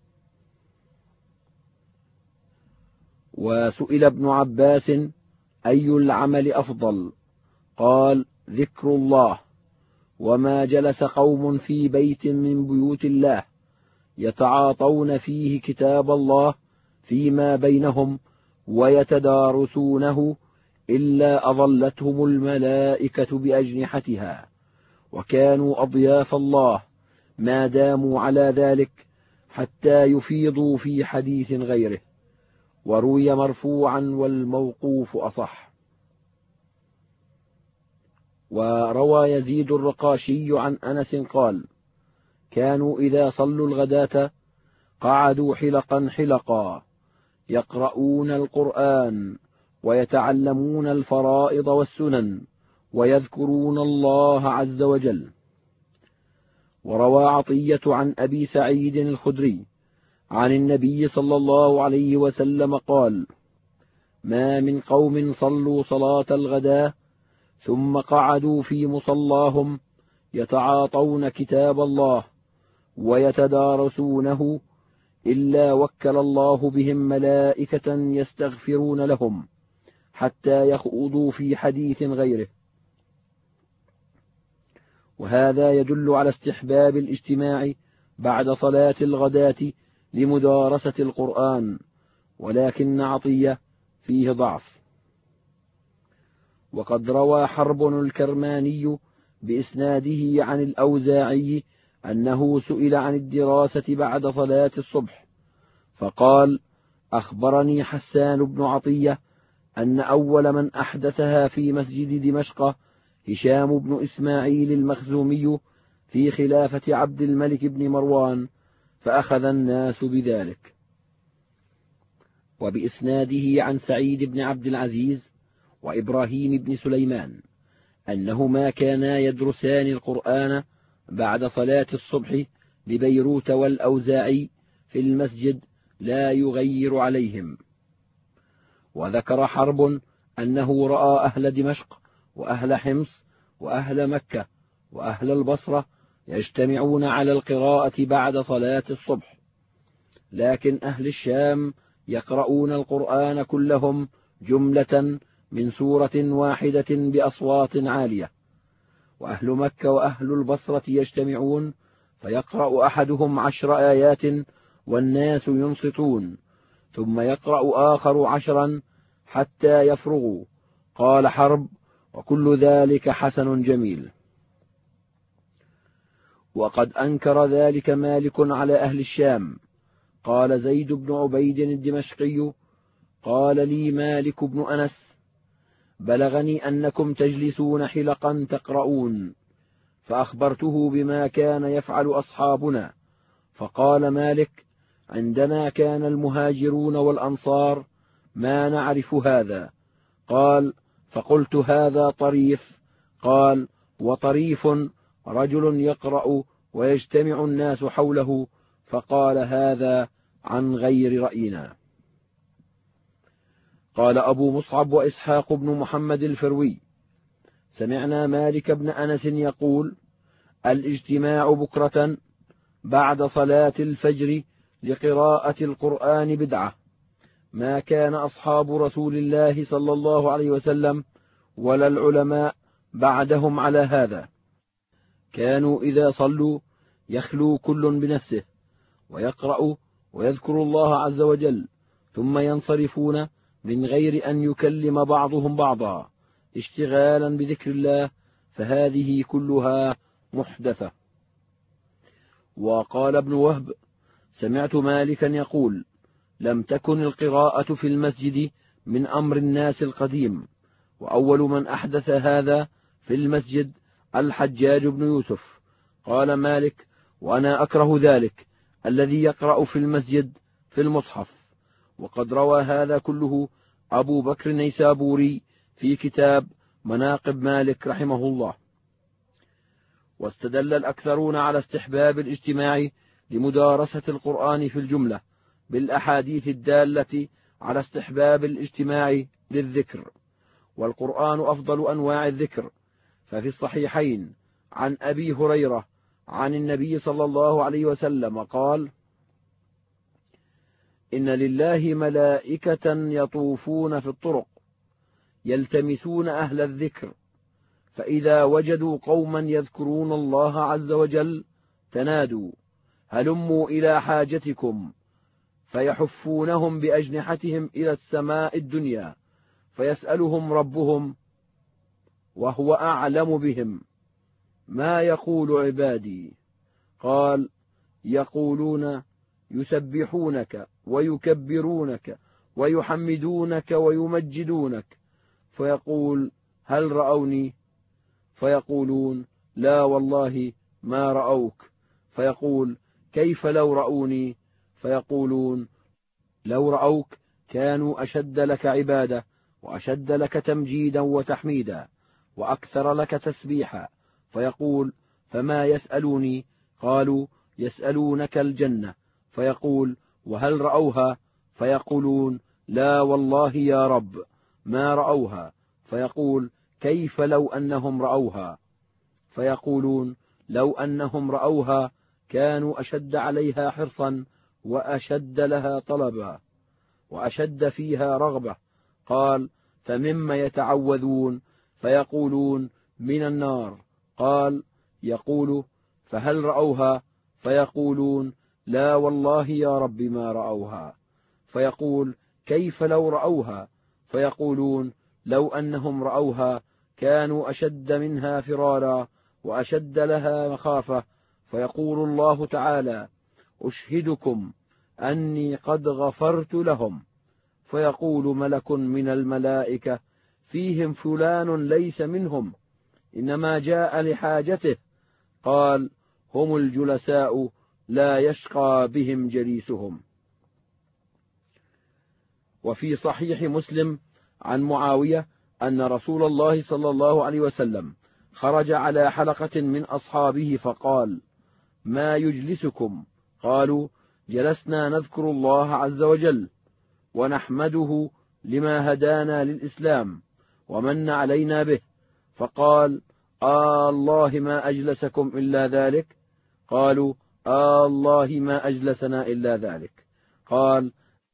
وسئل ابن عباس: أي العمل أفضل؟ قال: ذكر الله. وما جلس قوم في بيت من بيوت الله يتعاطون فيه كتاب الله فيما بينهم ويتدارسونه إلا أظلتهم الملائكة بأجنحتها، وكانوا أضياف الله ما داموا على ذلك حتى يفيضوا في حديث غيره. وروي مرفوعا والموقوف أصح. وروى يزيد الرقاشي عن أنس قال: كانوا إذا صلوا الغداة قعدوا حلقا حلقا يقرؤون القرآن ويتعلمون الفرائض والسنن ويذكرون الله عز وجل. وروى عطية عن أبي سعيد الخدري عن النبي صلى الله عليه وسلم قال: ما من قوم صلوا صلاة الغداء ثم قعدوا في مصلاهم يتعاطون كتاب الله ويتدارسونه إلا وكل الله بهم ملائكة يستغفرون لهم حتى يخوضوا في حديث غيره. وهذا يدل على استحباب الاجتماع بعد صلاة الغداة لمدارسة القرآن، ولكن عطية فيه ضعف. وقد روى حرب الكرماني بإسناده عن الأوزاعي أنه سئل عن الدراسة بعد صلاة الصبح فقال: أخبرني حسان بن عطية أن أول من أحدثها في مسجد دمشق هشام بن إسماعيل المخزومي في خلافة عبد الملك بن مروان، فأخذ الناس بذلك. وبإسناده عن سعيد بن عبد العزيز وإبراهيم بن سليمان أنهما كانا يدرسان القرآن بعد صلاة الصبح ببيروت والأوزاعي في المسجد لا يغير عليهم. وذكر حرب أنه رأى أهل دمشق وأهل حمص وأهل مكة وأهل البصرة يجتمعون على القراءة بعد صلاة الصبح، لكن أهل الشام يقرؤون القرآن كلهم جملة من سورة واحدة بأصوات عالية، وأهل مكة وأهل البصرة يجتمعون فيقرأ أحدهم عشر آيات والناس ينصتون، ثم يقرأ آخر عشرا حتى يفرغوا. قال حرب: وكل ذلك حسن جميل. وقد أنكر ذلك مالك على أهل الشام. قال زيد بن عبيد الدمشقي: قال لي مالك بن أنس: بلغني أنكم تجلسون حلقا تقرؤون، فأخبرته بما كان يفعل أصحابنا، فقال مالك: عندنا كان المهاجرون والأنصار ما نعرف هذا. قال: فقلت: هذا طريف. قال: وطريف رجل يقرأ ويجتمع الناس حوله. فقال: هذا عن غير رأينا. قال أبو مصعب وإسحاق بن محمد الفروي: سمعنا مالك بن أنس يقول: الاجتماع بكرة بعد صلاة الفجر لقراءة القرآن بدعة، ما كان أصحاب رسول الله صلى الله عليه وسلم ولا العلماء بعدهم على هذا، كانوا إذا صلوا يخلو كل بنفسه ويقرأ ويذكر الله عز وجل، ثم ينصرفون من غير أن يكلم بعضهم بعضا اشتغالا بذكر الله، فهذه كلها محدثة. وقال ابن وهب: سمعت مالكا يقول: لم تكن القراءة في المسجد من أمر الناس القديم، وأول من أحدث هذا في المسجد الحجاج بن يوسف. قال مالك: وأنا أكره ذلك الذي يقرأ في المسجد في المصحف. وقد روى هذا كله أبو بكر النيسابوري في كتاب مناقب مالك رحمه الله. واستدل الأكثرون على استحباب الاجتماع لمدارسة القرآن في الجملة بالأحاديث الدالة على استحباب الاجتماع للذكر، والقرآن أفضل أنواع الذكر. ففي الصحيحين عن أبي هريرة عن النبي صلى الله عليه وسلم قال: إن لله ملائكة يطوفون في الطرق يلتمسون أهل الذكر، فإذا وجدوا قوما يذكرون الله عز وجل تنادوا: هلموا إلى حاجتكم، فيحفونهم بأجنحتهم إلى السماء الدنيا، فيسألهم ربهم وهو أعلم بهم: ما يقول عبادي؟ قال: يقولون يسبحونك ويكبرونك ويحمدونك ويمجدونك. فيقول: هل رأوني؟ فيقولون: لا والله ما رأوك. فيقول: كيف لو رأوني؟ فيقولون: لو رأوك كانوا أشد لك عبادة وأشد لك تمجيدا وتحميدا وأكثر لك تسبيحا. فيقول: فما يسألوني؟ قالوا: يسألونك الجنة. فيقول: وهل رأوها؟ فيقولون: لا والله يا رب ما رأوها. فيقول: كيف لو أنهم رأوها؟ فيقولون: لو أنهم رأوها كانوا أشد عليها حرصا وأشد لها طلبا وأشد فيها رغبة. قال: فمما يتعوذون؟ فيقولون: من النار. قال: يقول: فهل رأوها؟ فيقولون: لا والله يا رب ما رأوها. فيقول: كيف لو رأوها؟ فيقولون: لو أنهم رأوها كانوا أشد منها فرارا وأشد لها مخافة. فيقول الله تعالى: أشهدكم أني قد غفرت لهم. فيقول ملك من الملائكة: فيهم فلان ليس منهم، إنما جاء لحاجته. قال: هم الجلساء لا يشقى بهم جليسهم. وفي صحيح مسلم عن معاوية أن رسول الله صلى الله عليه وسلم خرج على حلقة من أصحابه فقال: ما يجلسكم؟ قالوا: جلسنا نذكر الله عز وجل ونحمده لما هدانا للإسلام ومن علينا به. فقال: آه الله ما أجلسكم إلا ذلك؟ قالوا: آه الله ما أجلسنا إلا ذلك. قال: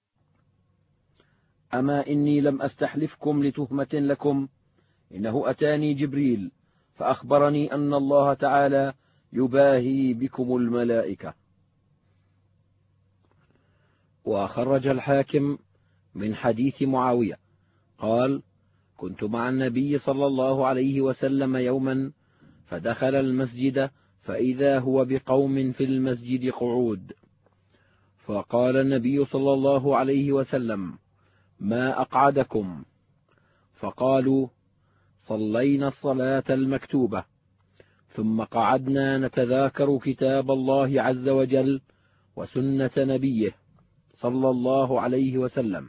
أما إني لم أستحلفكم لتهمة لكم، إنه أتاني جبريل فأخبرني أن الله تعالى يباهي بكم الملائكة. وخرج الحاكم من حديث معاوية قال: كنت مع النبي صلى الله عليه وسلم يوما فدخل المسجد فإذا هو بقوم في المسجد قعود، فقال النبي صلى الله عليه وسلم: ما أقعدكم؟ فقالوا: صلينا الصلاة المكتوبة ثم قعدنا نتذاكر كتاب الله عز وجل وسنة نبيه صلى الله عليه وسلم.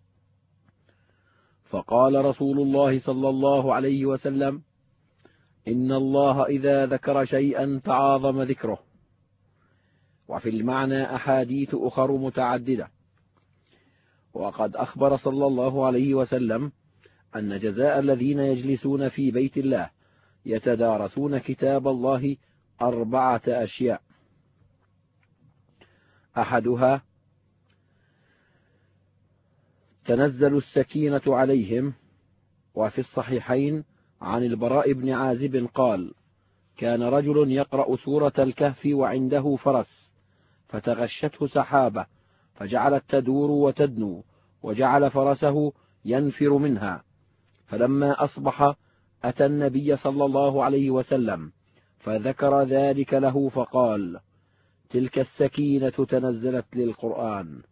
فقال رسول الله صلى الله عليه وسلم: إن الله إذا ذكر شيئا تعاظم ذكره. وفي المعنى أحاديث أخر متعددة. وقد أخبر صلى الله عليه وسلم أن جزاء الذين يجلسون في بيت الله يتدارسون كتاب الله أربعة أشياء: أحدها تنزل السكينة عليهم. وفي الصحيحين عن البراء بن عازب قال: كان رجل يقرأ سورة الكهف وعنده فرس، فتغشته سحابة فجعلت تدور وتدنو، وجعل فرسه ينفر منها. فلما أصبح أتى النبي صلى الله عليه وسلم فذكر ذلك له فقال: تلك السكينة تنزلت للقرآن.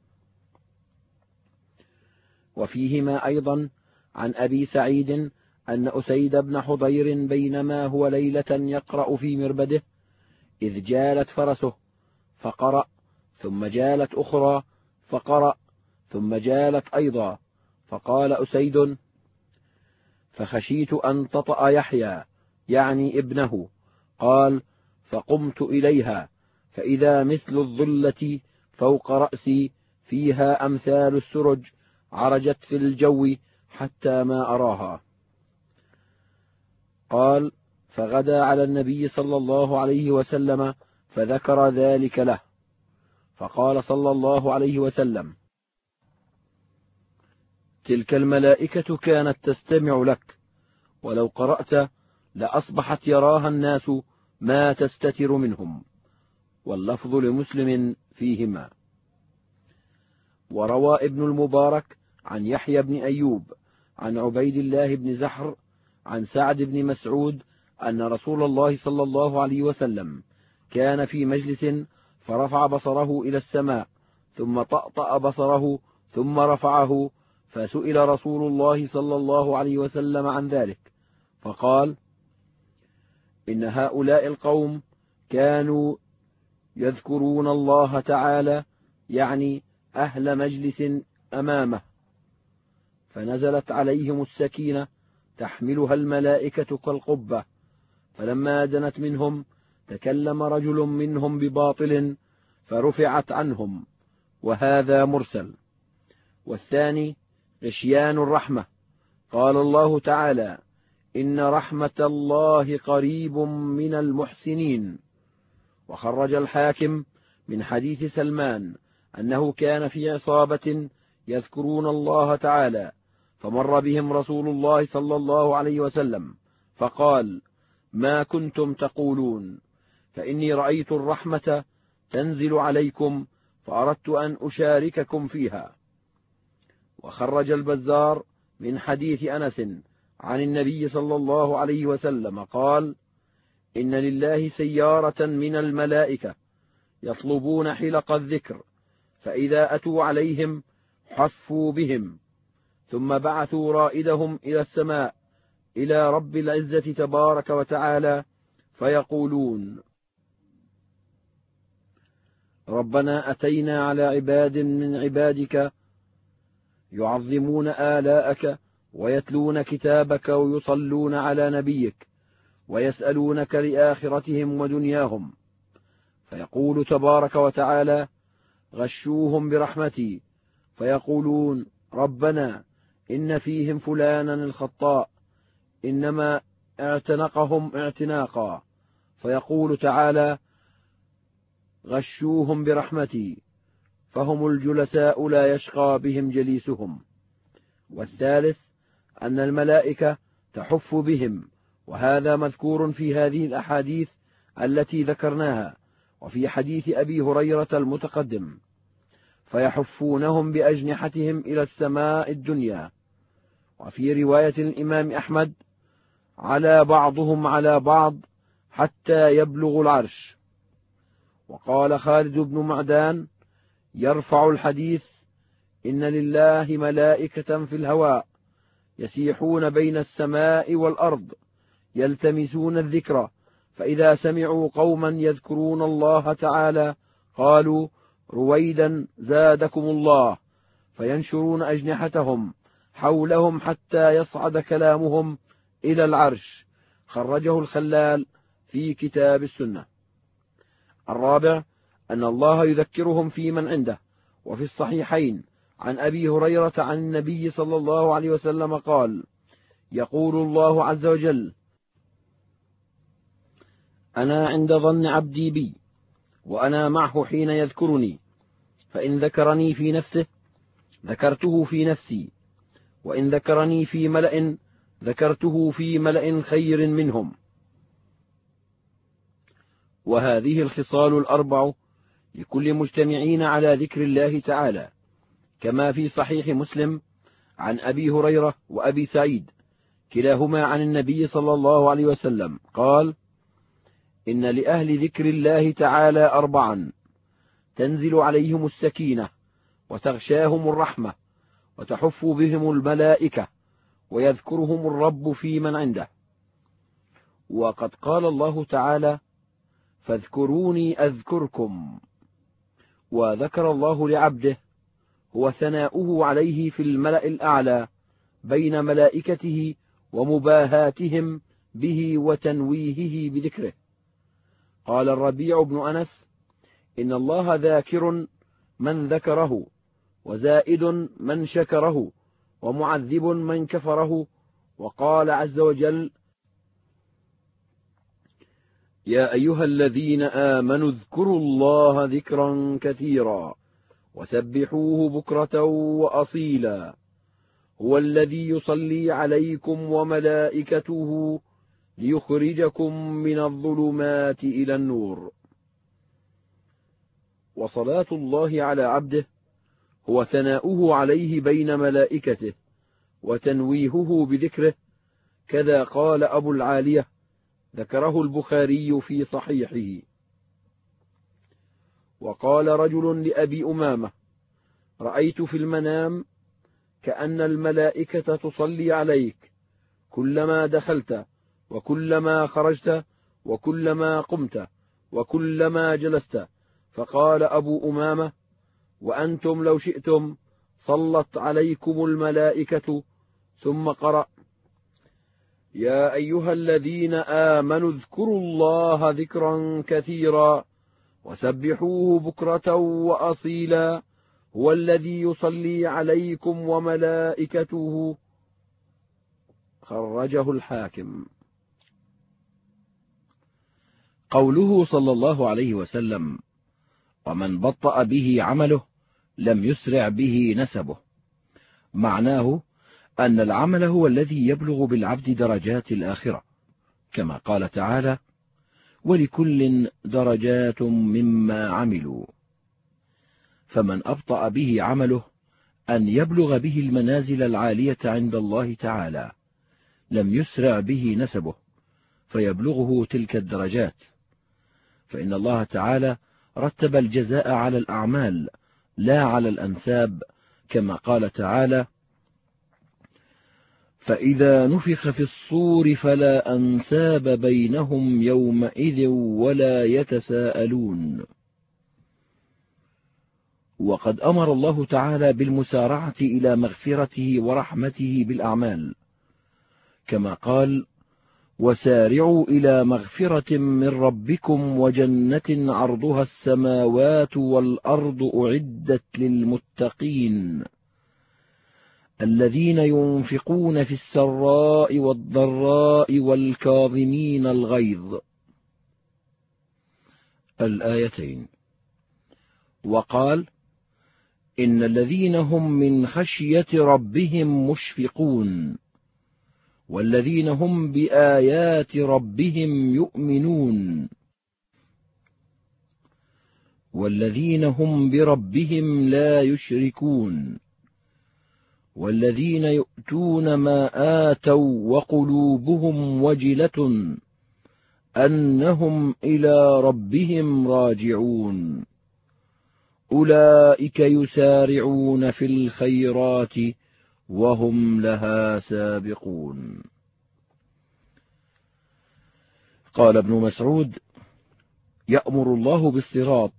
وفيهما أيضا عن أبي سعيد أن أسيد بن حضير بينما هو ليلة يقرأ في مربده إذ جالت فرسه فقرأ، ثم جالت أخرى فقرأ، ثم جالت أيضا، فقال أسيد: فخشيت أن تطأ يحيى يعني ابنه. قال: فقمت إليها فإذا مثل الظلة فوق رأسي فيها أمثال السرج عرجت في الجو حتى ما أراها. قال: فغدا على النبي صلى الله عليه وسلم فذكر ذلك له، فقال صلى الله عليه وسلم: تلك الملائكة كانت تستمع لك، ولو قرأت لأصبحت يراها الناس ما تستتر منهم. واللفظ لمسلم فيهما. وروى ابن المبارك عن يحيى بن أيوب عن عبيد الله بن زحر عن سعد بن مسعود أن رسول الله صلى الله عليه وسلم كان في مجلس فرفع بصره إلى السماء ثم طأطأ بصره ثم رفعه، فسئل رسول الله صلى الله عليه وسلم عن ذلك فقال: إن هؤلاء القوم كانوا يذكرون الله تعالى، يعني أهل مجلس أمامه، فنزلت عليهم السكينة تحملها الملائكة كالقبة، فلما دنت منهم تكلم رجل منهم بباطل فرفعت عنهم، وهذا مرسل. والثاني غشيان الرحمة، قال الله تعالى: إن رحمة الله قريب من المحسنين. وخرج الحاكم من حديث سلمان أنه كان في عصابة يذكرون الله تعالى، فمر بهم رسول الله صلى الله عليه وسلم فقال: ما كنتم تقولون؟ فإني رأيت الرحمة تنزل عليكم فأردت أن أشارككم فيها. وخرج البزار من حديث أنس عن النبي صلى الله عليه وسلم قال: إن لله سيارة من الملائكة يطلبون حلق الذكر، فإذا أتوا عليهم حفوا بهم، ثم بعثوا رائدهم إلى السماء إلى رب العزة تبارك وتعالى، فيقولون: ربنا أتينا على عباد من عبادك يعظمون آلاءك ويتلون كتابك ويصلون على نبيك ويسألونك لآخرتهم ودنياهم، فيقول تبارك وتعالى: غشوهم برحمتي، فيقولون: ربنا إن فيهم فلانا الخطاء إنما اعتنقهم اعتناقا، فيقول تعالى: غشوهم برحمتي، فهم الجلساء لا يشقى بهم جليسهم. والثالث أن الملائكة تحف بهم، وهذا مذكور في هذه الأحاديث التي ذكرناها، وفي حديث أبي هريرة المتقدم، فيحفونهم بأجنحتهم إلى السماء الدنيا. وفي رواية الإمام أحمد: على بعضهم على بعض حتى يبلغ العرش. وقال خالد بن معدان يرفع الحديث: إن لله ملائكة في الهواء يسيحون بين السماء والأرض يلتمسون الذكر، فإذا سمعوا قوما يذكرون الله تعالى قالوا: رويدا زادكم الله، فينشرون أجنحتهم حولهم حتى يصعد كلامهم إلى العرش. خرجه الخلال في كتاب السنة. الرابع أن الله يذكرهم في من عنده. وفي الصحيحين عن أبي هريرة عن النبي صلى الله عليه وسلم قال: يقول الله عز وجل: أنا عند ظن عبدي بي، وأنا معه حين يذكرني، فإن ذكرني في نفسه ذكرته في نفسي، وإن ذكرني في ملأ ذكرته في ملأ خير منهم. وهذه الخصال الأربع لكل مجتمعين على ذكر الله تعالى، كما في صحيح مسلم عن أبي هريرة وأبي سعيد كلاهما عن النبي صلى الله عليه وسلم قال: إن لأهل ذكر الله تعالى أربعا: تنزل عليهم السكينة، وتغشاهم الرحمة، وتحف بهم الملائكة، ويذكرهم الرب في من عنده. وقد قال الله تعالى: فاذكروني أذكركم. وذكر الله لعبده هو ثناؤه عليه في الملأ الأعلى بين ملائكته ومباهاتهم به وتنويهه بذكره. قال الربيع بن أنس: إن الله ذاكر من ذكره، وزائد من شكره، ومعذب من كفره. وقال عز وجل: يا أيها الذين آمنوا اذكروا الله ذكرا كثيرا وسبحوه بكرة وأصيلا، هو الذي يصلي عليكم وملائكته ليخرجكم من الظلمات إلى النور. وصلاة الله على عبده هو ثناؤه عليه بين ملائكته وتنويهه بذكره. كذا قال أبو العالية، ذكره البخاري في صحيحه. وقال رجل لأبي أمامة: رأيت في المنام كأن الملائكة تصلي عليك كلما دخلت وكلما خرجت وكلما قمت وكلما جلست. فقال أبو أمامة: وأنتم لو شئتم صلت عليكم الملائكة. ثم قرأ: يا أيها الذين آمنوا اذكروا الله ذكرا كثيرا وسبحوه بكرة وأصيلا، هو الذي يصلي عليكم وملائكته. خرجه الحاكم. قوله صلى الله عليه وسلم: ومن بطأ به عمله لم يسرع به نسبه، معناه أن العمل هو الذي يبلغ بالعبد درجات الآخرة، كما قال تعالى: ولكل درجات مما عملوا. فمن أبطأ به عمله أن يبلغ به المنازل العالية عند الله تعالى، لم يسرع به نسبه فيبلغه تلك الدرجات، فإن الله تعالى رتب الجزاء على الأعمال لا على الأنساب، كما قال تعالى: فإذا نفخ في الصور فلا أنساب بينهم يومئذ ولا يتساءلون. وقد أمر الله تعالى بالمسارعة إلى مغفرته ورحمته بالأعمال، كما قال: وسارعوا إلى مغفرة من ربكم وجنة عرضها السماوات والأرض أعدت للمتقين الذين ينفقون في السراء والضراء والكاظمين الغيظ. الآيتين. وقال: إن الذين هم من خشية ربهم مشفقون والذين هم بآيات ربهم يؤمنون والذين هم بربهم لا يشركون والذين يؤتون ما آتوا وقلوبهم وجلة أنهم إلى ربهم راجعون أولئك يسارعون في الخيرات وهم لها سابقون. قال ابن مسعود: يأمر الله بالصراط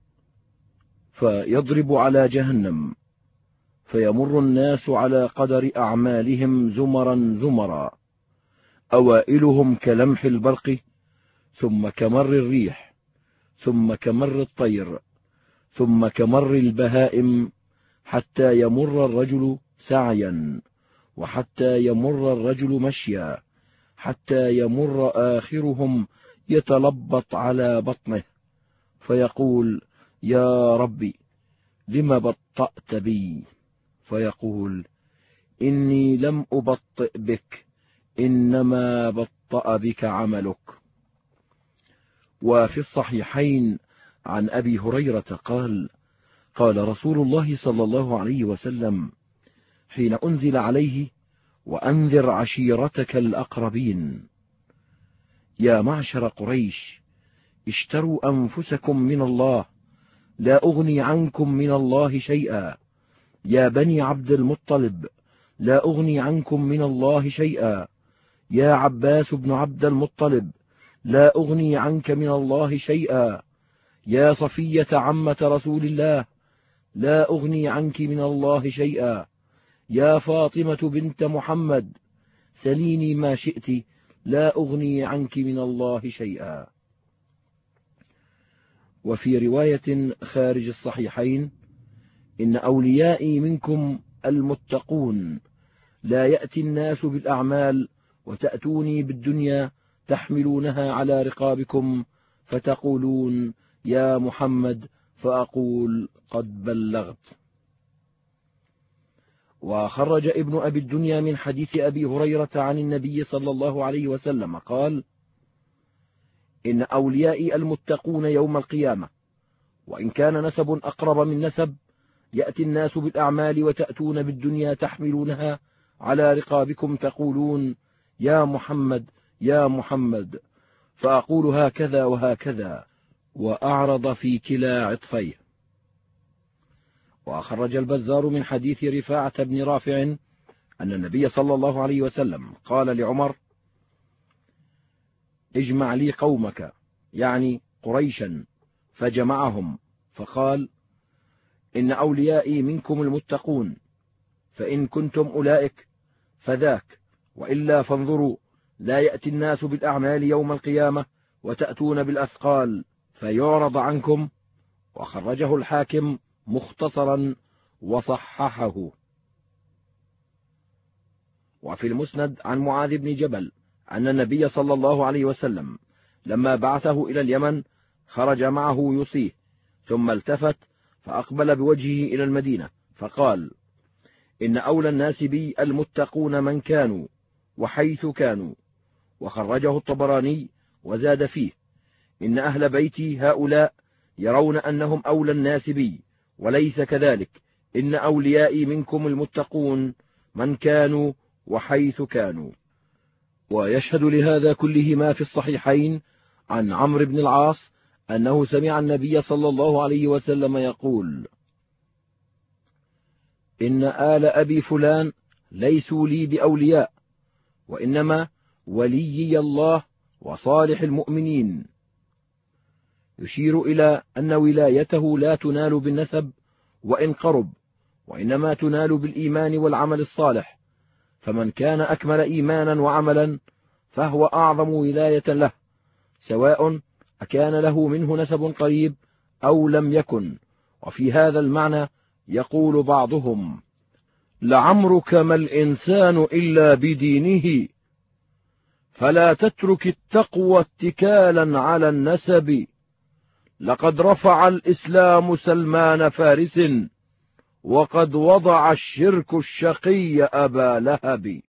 فيضرب على جهنم، فيمر الناس على قدر أعمالهم زمرا زمرا، أوائلهم كلمح البرق، ثم كمر الريح، ثم كمر الطير، ثم كمر البهائم، حتى يمر الرجل سعيا، وحتى يمر الرجل مشيا، حتى يمر آخرهم يتلبط على بطنه فيقول: يا ربي لم بطأت بي؟ فيقول: إني لم أبطئ بك، إنما بطأ بك عملك. وفي الصحيحين عن أبي هريرة قال: قال رسول الله صلى الله عليه وسلم حين أنزل عليه: وأنذر عشيرتك الأقربين، يا معشر قريش اشتروا أنفسكم من الله، لا أغني عنكم من الله شيئا، يا بني عبد المطلب لا أغني عنكم من الله شيئا، يا عباس بن عبد المطلب لا أغني عنك من الله شيئا، يا صفية عمة رسول الله لا أغني عنك من الله شيئا، يا فاطمة بنت محمد سليني ما شئت لا أغني عنك من الله شيئا. وفي رواية خارج الصحيحين: إن أوليائي منكم المتقون، لا يأتي الناس بالأعمال وتأتوني بالدنيا تحملونها على رقابكم فتقولون: يا محمد، فأقول: قد بلغت. وخرج ابن أبي الدنيا من حديث أبي هريرة عن النبي صلى الله عليه وسلم قال: إن أوليائي المتقون يوم القيامة، وإن كان نسب أقرب من نسب، يأتي الناس بالأعمال وتأتون بالدنيا تحملونها على رقابكم تقولون: يا محمد يا محمد، فأقول: هكذا وهكذا، وأعرض في كلا عطفيه. وأخرج البزار من حديث رفاعة بن رافع أن النبي صلى الله عليه وسلم قال لعمر: اجمع لي قومك، يعني قريشا، فجمعهم فقال: إن أوليائي منكم المتقون، فإن كنتم أولئك فذاك، وإلا فانظروا، لا يأتي الناس بالأعمال يوم القيامة وتأتون بالأثقال فيعرض عنكم. وخرجه الحاكم مختصرا وصححه. وفي المسند عن معاذ بن جبل أن النبي صلى الله عليه وسلم لما بعثه إلى اليمن خرج معه يصيه، ثم التفت فأقبل بوجهه إلى المدينة فقال: إن أولى الناس بي المتقون من كانوا وحيث كانوا. وخرجه الطبراني وزاد فيه: إن أهل بيتي هؤلاء يرون أنهم أولى الناس بي، وليس كذلك، إن أوليائي منكم المتقون من كانوا وحيث كانوا. ويشهد لهذا كله ما في الصحيحين عن عمرو بن العاص أنه سمع النبي صلى الله عليه وسلم يقول: إن آل أبي فلان ليسوا لي بأولياء، وإنما وليي الله وصالح المؤمنين، يشير إلى أن ولايته لا تنال بالنسب وإن قرب، وإنما تنال بالإيمان والعمل الصالح، فمن كان أكمل إيمانا وعملا فهو أعظم ولاية له، سواء أكان له منه نسب قريب أو لم يكن. وفي هذا المعنى يقول بعضهم: لعمرك ما الإنسان إلا بدينه، فلا تترك التقوى اتكالا على النسب، لقد رفع الإسلام سلمان فارس، وقد وضع الشرك الشقي أبا لهب.